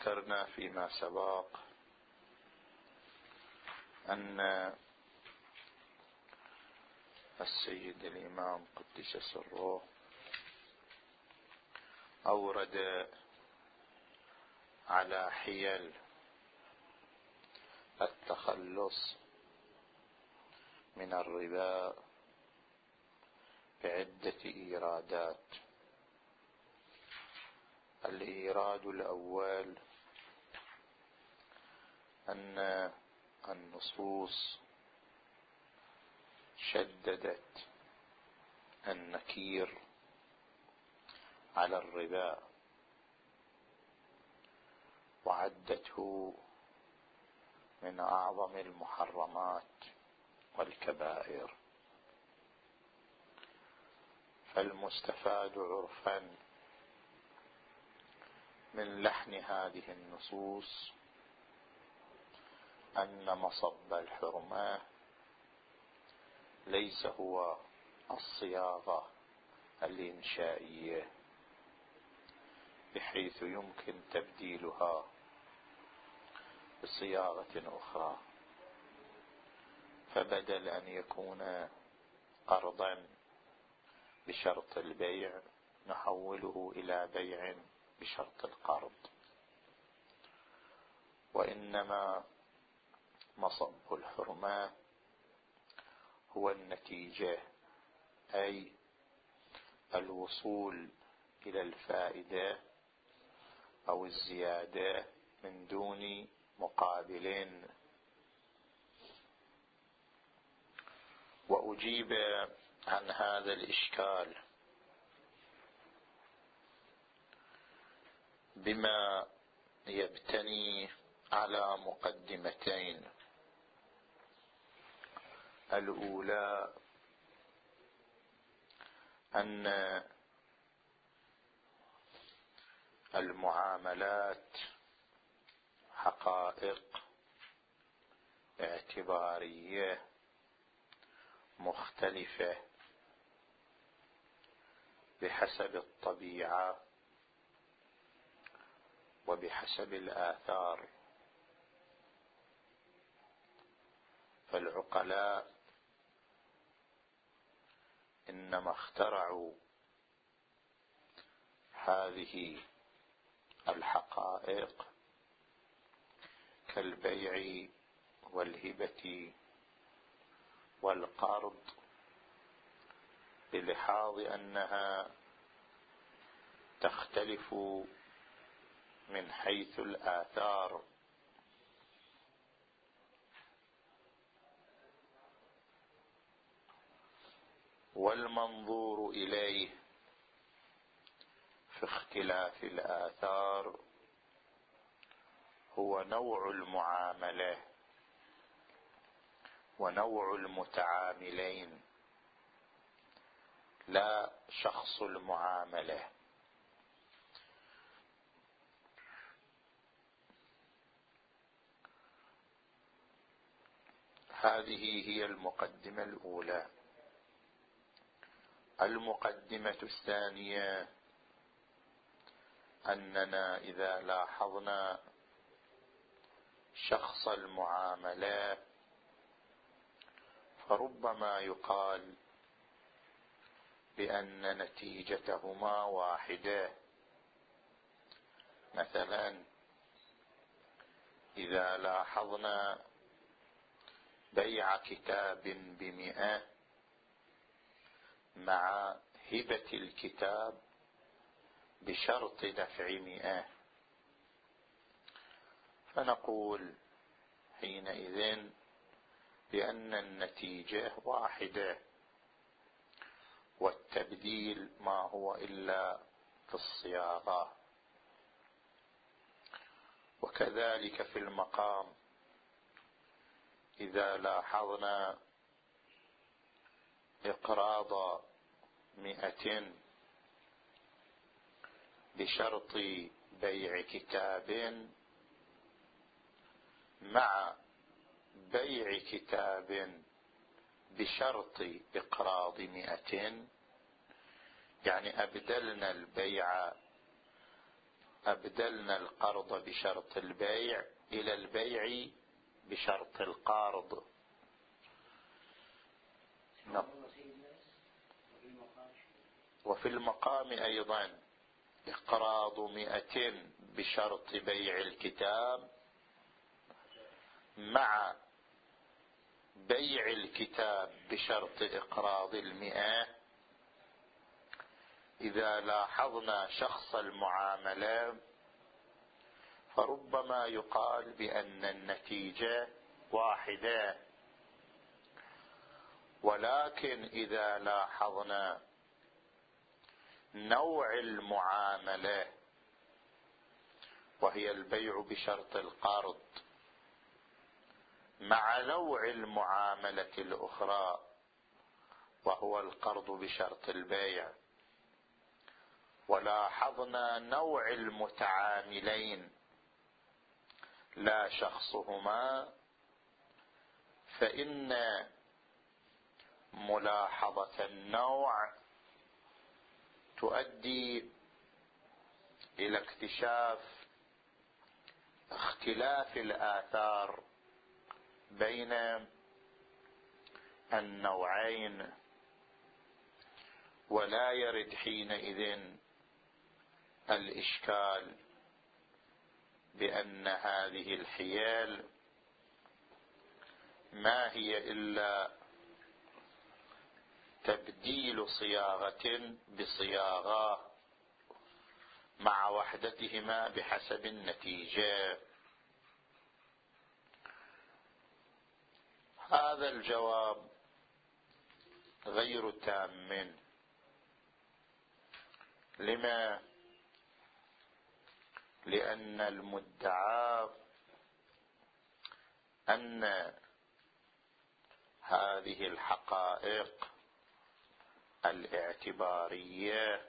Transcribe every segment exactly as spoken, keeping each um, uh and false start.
ذكرنا فيما سبق أن السيد الإمام قدس سره أورد على حيل التخلص من الربا بعدة إيرادات. الإيراد الأول أن النصوص شددت النكير على الربا وعدته من أعظم المحرمات والكبائر، فالمستفاد عرفا من لحن هذه النصوص أن مصب الحرمة ليس هو الصياغة الإنشائية بحيث يمكن تبديلها بصياغة أخرى، فبدل أن يكون قرضا بشرط البيع نحوله إلى بيع بشرط القرض، وإنما مصب الحرمة هو النتيجة، أي الوصول إلى الفائدة أو الزيادة من دون مقابل. وأجيب عن هذا الإشكال بما يبتني على مقدمتين. الأولى أن المعاملات حقائق اعتبارية مختلفة بحسب الطبيعة وبحسب الآثار، فالعقلاء إنما اخترعوا هذه الحقائق كالبيع والهبة والقرض بلحاظ أنها تختلف من حيث الآثار، والمنظور إليه في اختلاف الآثار هو نوع المعاملة ونوع المتعاملين، لا شخص المعاملة. هذه هي المقدمة الأولى. المقدمة الثانية أننا إذا لاحظنا شخص المعاملة فربما يقال بأن نتيجتهما واحدة. مثلا إذا لاحظنا بيع كتاب بمئة مع هبة الكتاب بشرط دفع مئة، فنقول حينئذ بأن النتيجة واحدة، والتبديل ما هو إلا في الصياغة. وكذلك في المقام إذا لاحظنا إقراض مئة بشرط بيع كتاب مع بيع كتاب بشرط إقراض مئة، يعني أبدلنا البيع أبدلنا القرض بشرط البيع إلى البيع بشرط القرض. وفي المقام أيضا إقراض مئة بشرط بيع الكتاب مع بيع الكتاب بشرط إقراض المئة. إذا لاحظنا شخص المعاملة فربما يقال بأن النتيجة واحدة، ولكن إذا لاحظنا نوع المعاملة وهي البيع بشرط القرض مع نوع المعاملة الأخرى وهو القرض بشرط البيع، ولاحظنا نوع المتعاملين لا شخصهما، فإن ملاحظة النوع تؤدي إلى اكتشاف اختلاف الآثار بين النوعين، ولا يرد حينئذ الإشكال بأن هذه الحيل ما هي إلا تبديل صياغة بصياغة مع وحدتهما بحسب النتيجة. هذا الجواب غير تام. لما؟ لأن المدعى أن هذه الحقائق الاعتبارية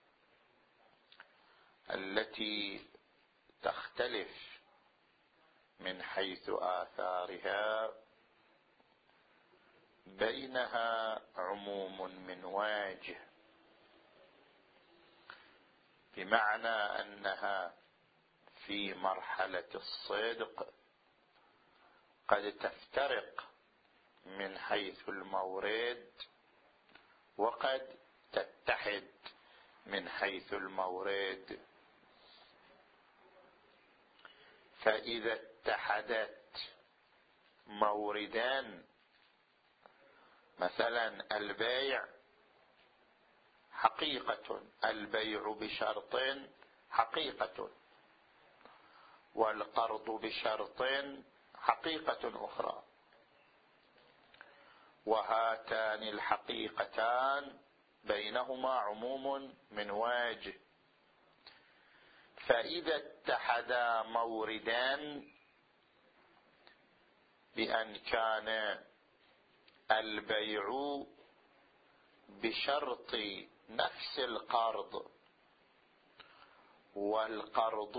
التي تختلف من حيث آثارها بينها عموم من وجه، بمعنى أنها في مرحلة الصدق قد تفترق من حيث المورد وقد تتحد من حيث المورد. فإذا اتحدت موردان، مثلا البيع حقيقة، البيع بشرط حقيقة، والقرض بشرط حقيقة أخرى، وهاتان الحقيقتان بينهما عموم من وجه، فإذا اتحدا موردان بأن كان البيع بشرط نفس القرض والقرض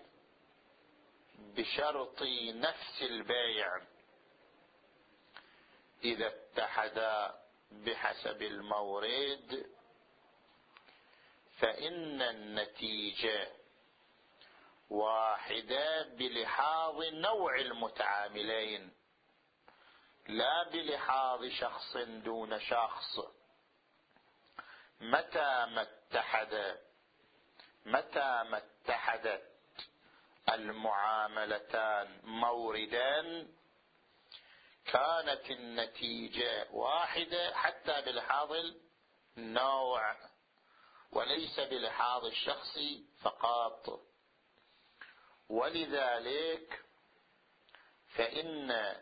بشرط نفس البيع، إذا اتحدا بحسب المورد فإن النتيجة واحدة بلحاظ نوع المتعاملين لا بلحاظ شخص دون شخص. متى ما اتحد متى ما اتحدت المعاملتان موردان كانت النتيجة واحدة حتى بلحاظ النوع وليس بلحاظ الشخص فقط. ولذلك فإن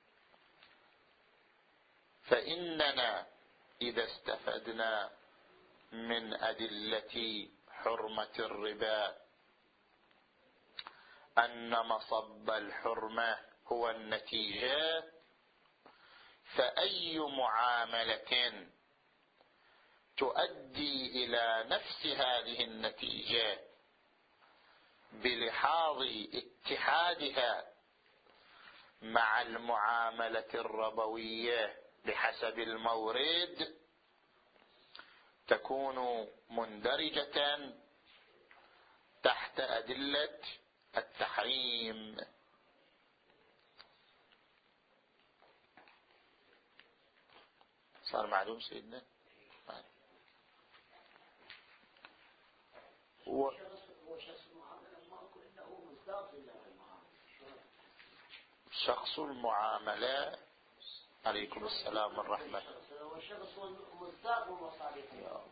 فإننا إذا استفدنا من أدلة حرمة الربا أن مصب الحرمة هو النتيجة، فأي معاملة تؤدي إلى نفس هذه النتيجة بلحاظ اتحادها مع المعاملة الربوية بحسب المورد تكون مندرجة تحت أدلة التحريم. صار معلوم سيدنا؟ و... شخص المعاملة. عليكم السلام والرحمة. والشخص مصداق ومصاريف.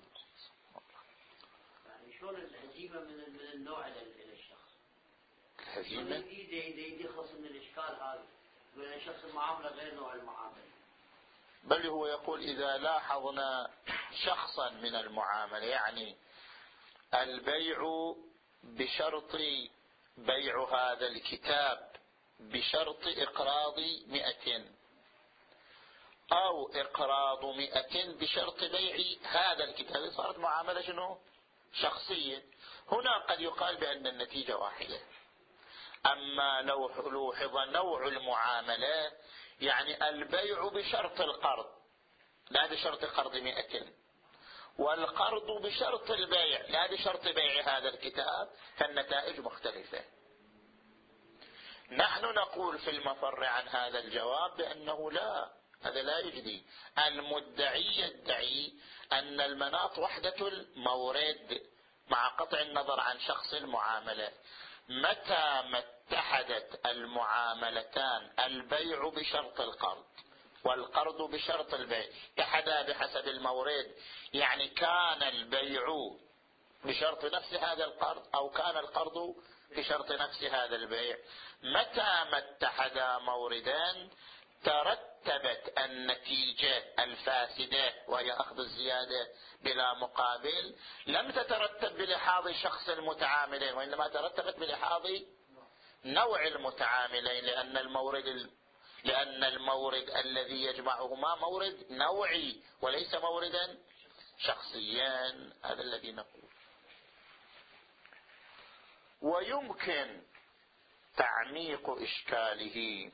يعني شلون الهزيمة من من النوع إلى الشخص؟ الهزيمة؟ يدي يخلص من الإشكال هذا. يقول شخص المعاملة غير نوع المعاملة. بل هو يقول إذا لاحظنا شخصا من المعاملة، يعني البيع بشرط بيع هذا الكتاب بشرط إقراض مئة، أو إقراض مئة بشرط بيع هذا الكتاب، صارت معاملة شنو؟ شخصية. هنا قد يقال بأن النتيجة واحدة. أما لو لوحظ نوع المعاملة، يعني البيع بشرط القرض لا بشرط قرض مئة، والقرض بشرط البيع لا بشرط بيع هذا الكتاب، فالنتائج مختلفة. نحن نقول في المفر عن هذا الجواب بأنه لا، هذا لا يجدي. المدعي يدعي أن المناط وحدة المورد مع قطع النظر عن شخص المعاملة. متى ما اتحدت المعاملتان، البيع بشرط القرض والقرض بشرط البيع، اتحدا بحسب المورد، يعني كان البيع بشرط نفس هذا القرض أو كان القرض بشرط نفس هذا البيع، متى ما اتحدا موردان ترتبت النتيجة الفاسدة وهي أخذ الزيادة بلا مقابل، لم تترتب بلحاظ شخص المتعاملين، وإنما ترتبت بلحاظ نوع المتعاملين، لأن المورد لأن المورد الذي يجمعهما مورد نوعي وليس موردا شخصيا. هذا الذي نقول. ويمكن تعميق إشكاله،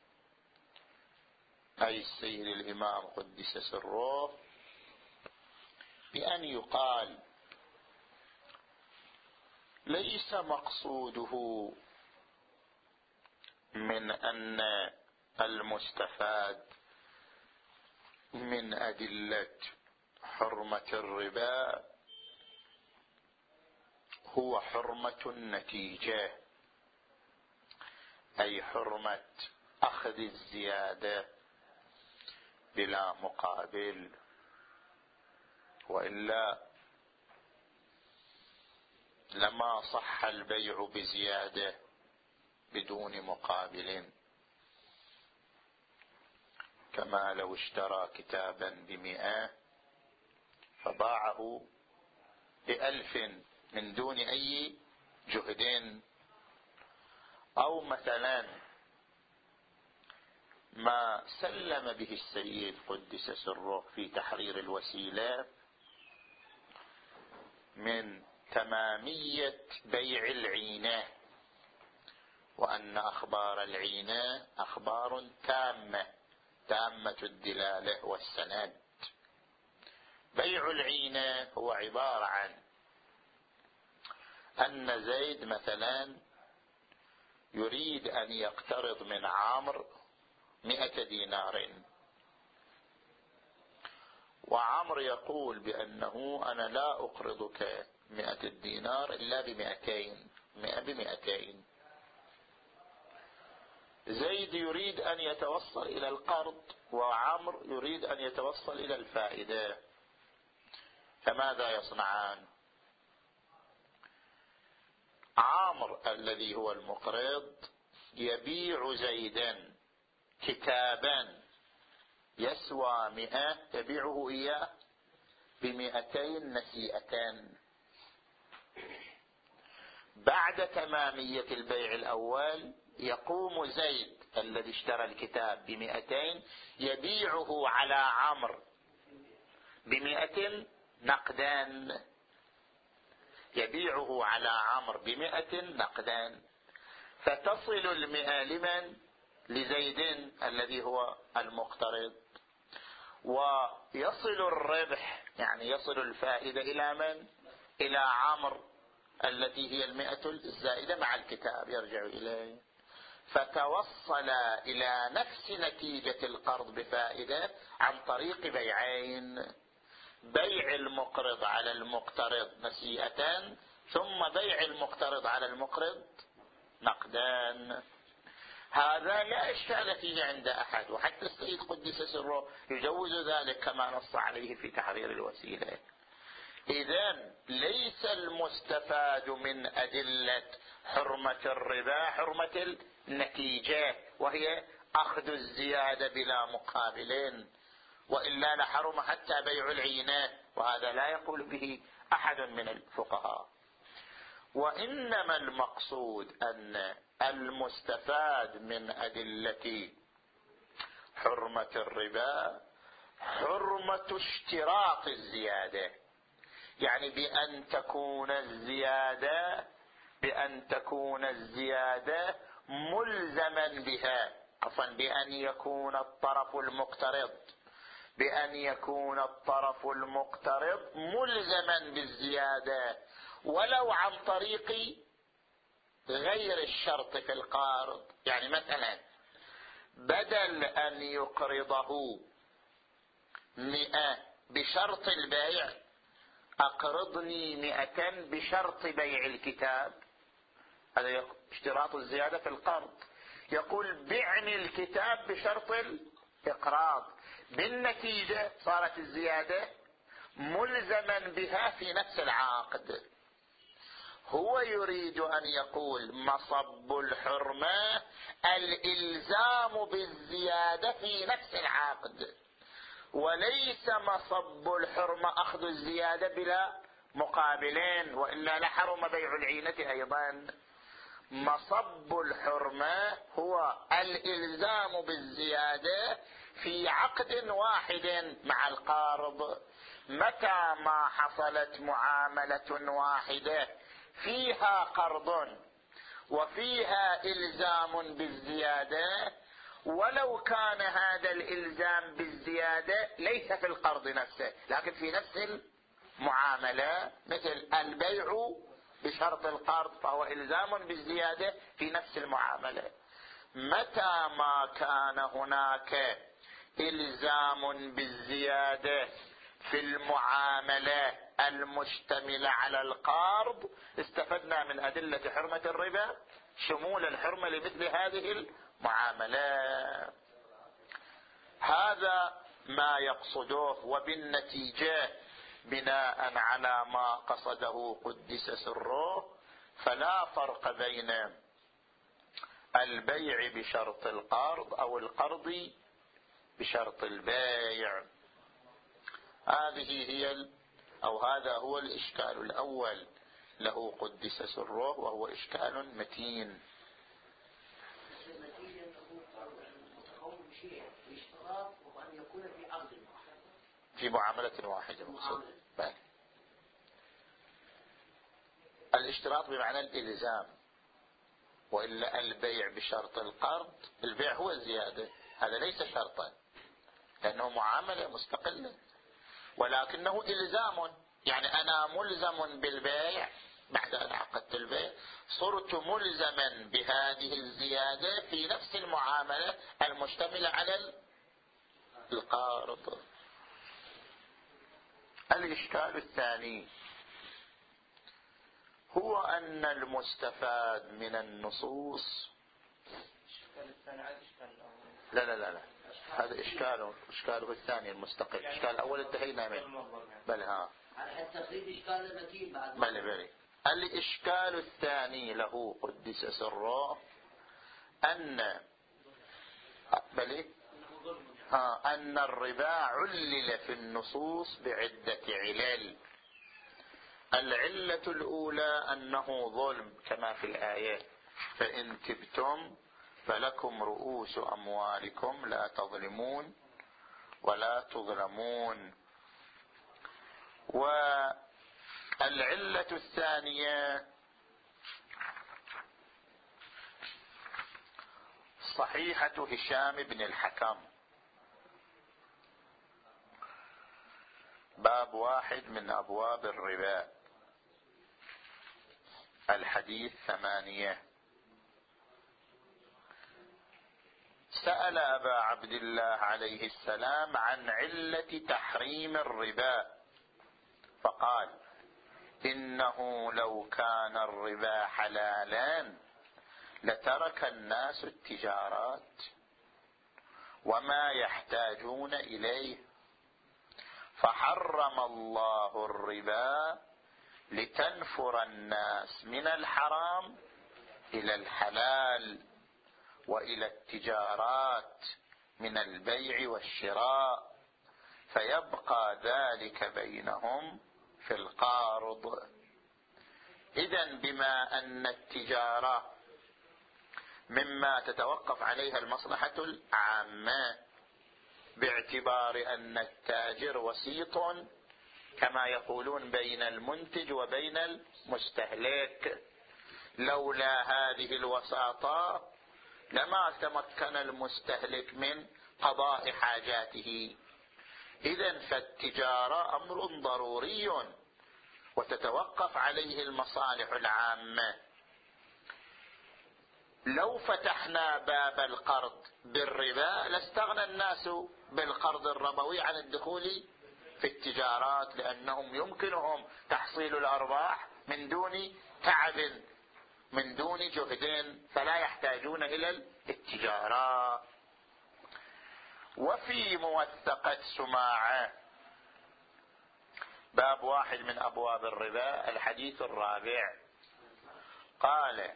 أي السيد الإمام قدس سره، بأن يقال ليس مقصوده من أن المستفاد من أدلة حرمة الربا هو حرمة النتيجة، أي حرمة أخذ الزيادة بلا مقابل، وإلا لما صح البيع بزيادة بدون مقابل. كما لو اشترى كتابا بمئة فباعه بألف من دون أي جهد، أو مثلا ما سلم به السيد قدس سره في تحرير الوسيلة من تمامية بيع العينة، وأن أخبار العينة أخبار تامة تامة الدلالة والسند. بيع العينة هو عبارة عن أن زيد مثلا يريد أن يقترض من عمرو مئة دينار، وعمرو يقول بأنه أنا لا أقرضك مئة الدينار إلا بمئتين، مئة بمئتين. زيد يريد أن يتوصل إلى القرض وعمرو يريد أن يتوصل إلى الفائدة، فماذا يصنعان؟ عمرو الذي هو المقرض يبيع زيدا كتابا يسوى مئة، يبيعه إياه بمئتين نسيئتان. بعد تمامية البيع الأول يقوم زيد الذي اشترى الكتاب بمئتين يبيعه على عمرو بمئة نقدان، يبيعه على عمرو بمئة نقدان، فتصل المئة لمن؟ لزيد الذي هو المقترض، ويصل الربح يعني يصل الفائدة إلى من؟ إلى عمرو، التي هي المئة الزائدة مع الكتاب يرجع إليه، فتوصل إلى نفس نتيجة القرض بفائدة عن طريق بيعين: بيع المقرض على المقترض نسيئة، ثم بيع المقترض على المقرض نقدا. هذا لا إشكال فيه عند أحد، وحتى السيد قدس سره يجوز ذلك كما نص عليه في تحرير الوسيلة. إذن ليس المستفاد من أدلة حرمة الربا حرمة النتيجة، وهي أخذ الزيادة بلا مقابلين، وإلا لحرم حتى بيع العينة، وهذا لا يقول به أحد من الفقهاء. وإنما المقصود أن المستفاد من أدلة حرمة الربا حرمة اشتراط الزيادة، يعني بأن تكون الزيادة بأن تكون الزيادة ملزما بها، عفوا بأن يكون الطرف المقترض بأن يكون الطرف المقترض ملزما بالزيادة، ولو عن طريق غير الشرط في القرض. يعني مثلا بدل أن يقرضه مئة بشرط البيع، أقرضني مئة بشرط بيع الكتاب، هذا اشتراط الزيادة في القرض. يقول بعني الكتاب بشرط الإقراض، بالنتيجة صارت الزيادة ملزما بها في نفس العقد. هو يريد أن يقول مصب الحرمة الإلزام بالزيادة في نفس العقد، وليس مصب الحرمة أخذ الزيادة بلا مقابلين، وإلا لحرم بيع العينة أيضا. مصب الحرمة هو الإلزام بالزيادة في عقد واحد مع القارض. متى ما حصلت معاملة واحدة فيها قرض وفيها إلزام بالزيادة، ولو كان هذا الإلزام بالزيادة ليس في القرض نفسه لكن في نفس المعاملة، مثل البيع بشرط القرض فهو إلزام بالزيادة في نفس المعاملة. متى ما كان هناك إلزام بالزيادة في المعاملة المشتملة على القرض، استفدنا من أدلة حرمة الربا شمول الحرمة لمثل هذه المعاملة. هذا ما يقصده، وبالنتيجة بناء على ما قصده قدس سره فلا فرق بين البيع بشرط القرض أو القرض بشرط البيع. هذه هي ال... أو هذا هو الإشكال الأول له قدس سره، وهو إشكال متين. النتيجة أنه قول شيء باشتراط وأن يكون في عقد في معاملة واحدة مقصود. الاشتراط بمعنى الإلزام، وإلا البيع بشرط القرض، البيع هو الزيادة، هذا ليس شرطا لأنه معاملة مستقلة، ولكنه إلزام. يعني أنا ملزم بالبيع بعد أن عقدت البيع، صرت ملزما بهذه الزيادة في نفس المعاملة المشتملة على القرض. الإشكال الثاني هو أن المستفاد من النصوص لا لا لا لا هذا إشكاله إشكاله الثاني المستقل. الإشكال الأول انتهينا منه. بل ها التقليد إشكال متين بعد. بل بل الإشكال الثاني له قدس سره أن بل ها أن الربا علل في النصوص بعدة علل. العلة الأولى أنه ظلم كما في الآية: فإن تبتم فلكم رؤوس أموالكم لا تظلمون ولا تظلمون. والعلة الثانية صحيحة هشام بن الحكم، باب واحد من أبواب الربا. الحديث ثمانية. سأل أبا عبد الله عليه السلام عن علة تحريم الربا فقال: إنه لو كان الربا حلالا لترك الناس التجارات وما يحتاجون إليه، فحرم الله الربا لتنفر الناس من الحرام إلى الحلال وإلى التجارات من البيع والشراء، فيبقى ذلك بينهم في القارض. إذن بما أن التجارة مما تتوقف عليها المصلحة العامة، باعتبار أن التاجر وسيط كما يقولون بين المنتج وبين المستهلك، لولا هذه الوساطة لما تمكن المستهلك من قضاء حاجاته. إذن فالتجارة أمر ضروري وتتوقف عليه المصالح العامة. لو فتحنا باب القرض بالربا لاستغنى الناس بالقرض الربوي عن الدخول في التجارات، لأنهم يمكنهم تحصيل الأرباح من دون تعب، من دون جهد، فلا يحتاجون إلى التجارة. وفي موثقة سماعة باب واحد من أبواب الربا الحديث الرابع قال: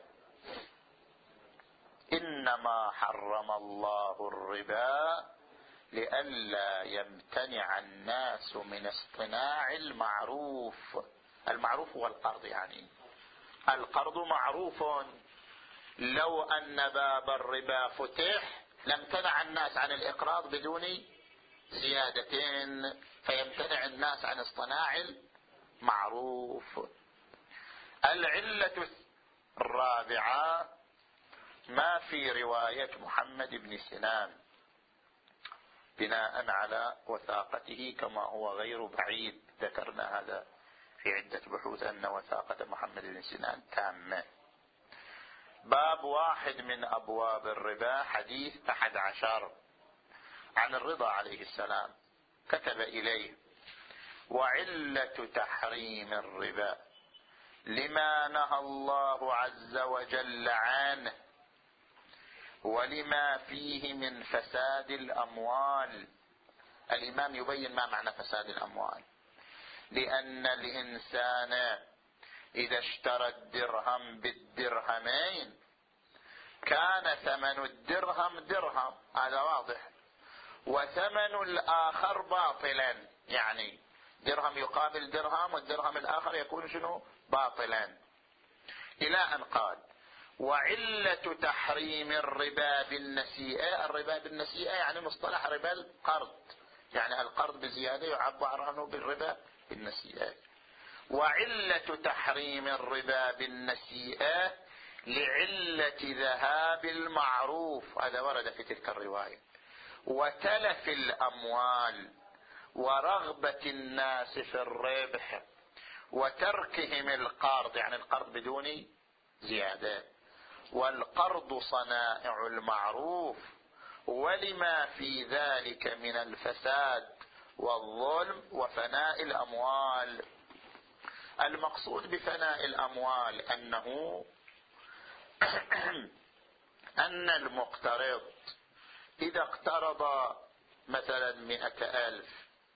إنما حرم الله الربا لئلا يمتنع الناس من اصطناع المعروف. المعروف هو القرض، يعني القرض معروف، لو أن باب الربا فتح لامتنع الناس عن الإقراض بدون زيادتين، فيمتنع الناس عن اصطناع المعروف. العلة الرابعة ما في رواية محمد بن سنان بناء على وثاقته كما هو غير بعيد، ذكرنا هذا في عدة بحوث أن وثاقة محمد بن سنان تامة. باب واحد من أبواب الربا حديث أحد عشر عن الرضا عليه السلام، كتب إليه: وعلة تحريم الربا لما نهى الله عز وجل عنه ولما فيه من فساد الأموال. الإمام يبين ما معنى فساد الأموال، لأن الإنسان إذا اشترى الدرهم بالدرهمين كان ثمن الدرهم درهم، هذا واضح، وثمن الآخر باطلا، يعني درهم يقابل درهم والدرهم الآخر يكون شنو؟ باطلا. إلى أن قال: وعلة تحريم الربا بالنسيئة. الربا بالنسيئة يعني مصطلح ربا القرض، يعني القرض بزيادة يعبر عنه بالربا بالنسيئة. وعلة تحريم الربا بالنسيئة لعلة ذهاب المعروف، هذا ورد في تلك الرواية، وتلف الأموال ورغبة الناس في الربح وتركهم القرض، يعني القرض بدون زيادة. والقرض صنائع المعروف ولما في ذلك من الفساد والظلم وفناء الأموال. المقصود بفناء الأموال أنه أن المقترض إذا اقترض مثلا مئة ألف،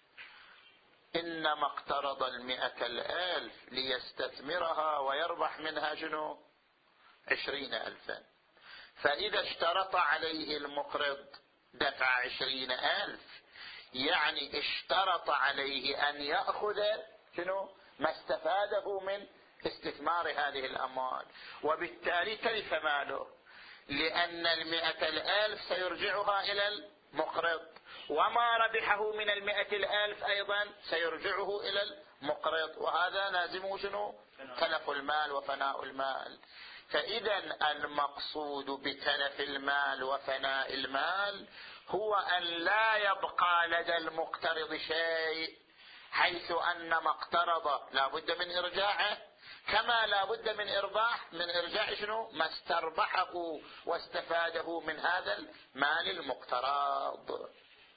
إنما اقترض المئة الألف ليستثمرها ويربح منها شنو؟ عشرين ألفا. فإذا اشترط عليه المقرض دفع عشرين ألف، يعني اشترط عليه أن يأخذ شنو؟ ما استفاده من استثمار هذه الأموال، وبالتالي تلف ماله، لأن المئة الألف سيرجعها إلى المقرض، وما ربحه من المئة الألف أيضا سيرجعه إلى المقرض، وهذا لازمه شنو؟ تلف المال وفناء المال. فإذا المقصود بتلف المال وفناء المال هو أن لا يبقى لدى المقترض شيء، حيث أن ما اقترض لا بد من إرجاعه، كما لا بد من إرباح من إرجاع شنو ما استربحه واستفاده من هذا المال المقترض.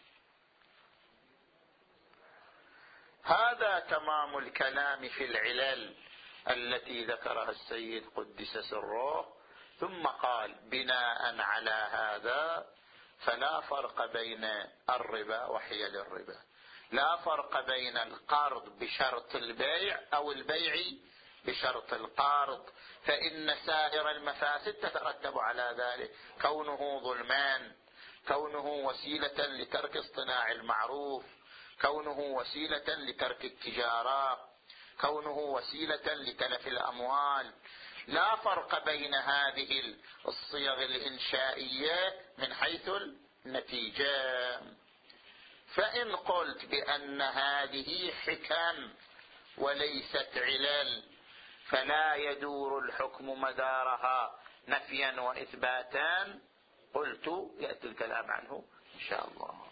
هذا تمام الكلام في العلل التي ذكرها السيد قدس سره. ثم قال بناء على هذا فلا فرق بين الربا وحيل الربا، لا فرق بين القرض بشرط البيع أو البيع بشرط القرض، فإن سائر المفاسد تترتب على ذلك، كونه ظلمان، كونه وسيلة لترك اصطناع المعروف، كونه وسيلة لترك التجارة، كونه وسيلة لتلف الأموال. لا فرق بين هذه الصيغ الإنشائية من حيث النتيجة. فإن قلت بأن هذه حكم وليست علل فلا يدور الحكم مدارها نفيا وإثباتا، قلت يأتي الكلام عنه إن شاء الله.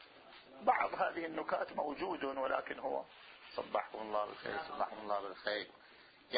بعض هذه النكات موجود ولكن هو صبحكم الله بالخير، صبحكم الله بالخير.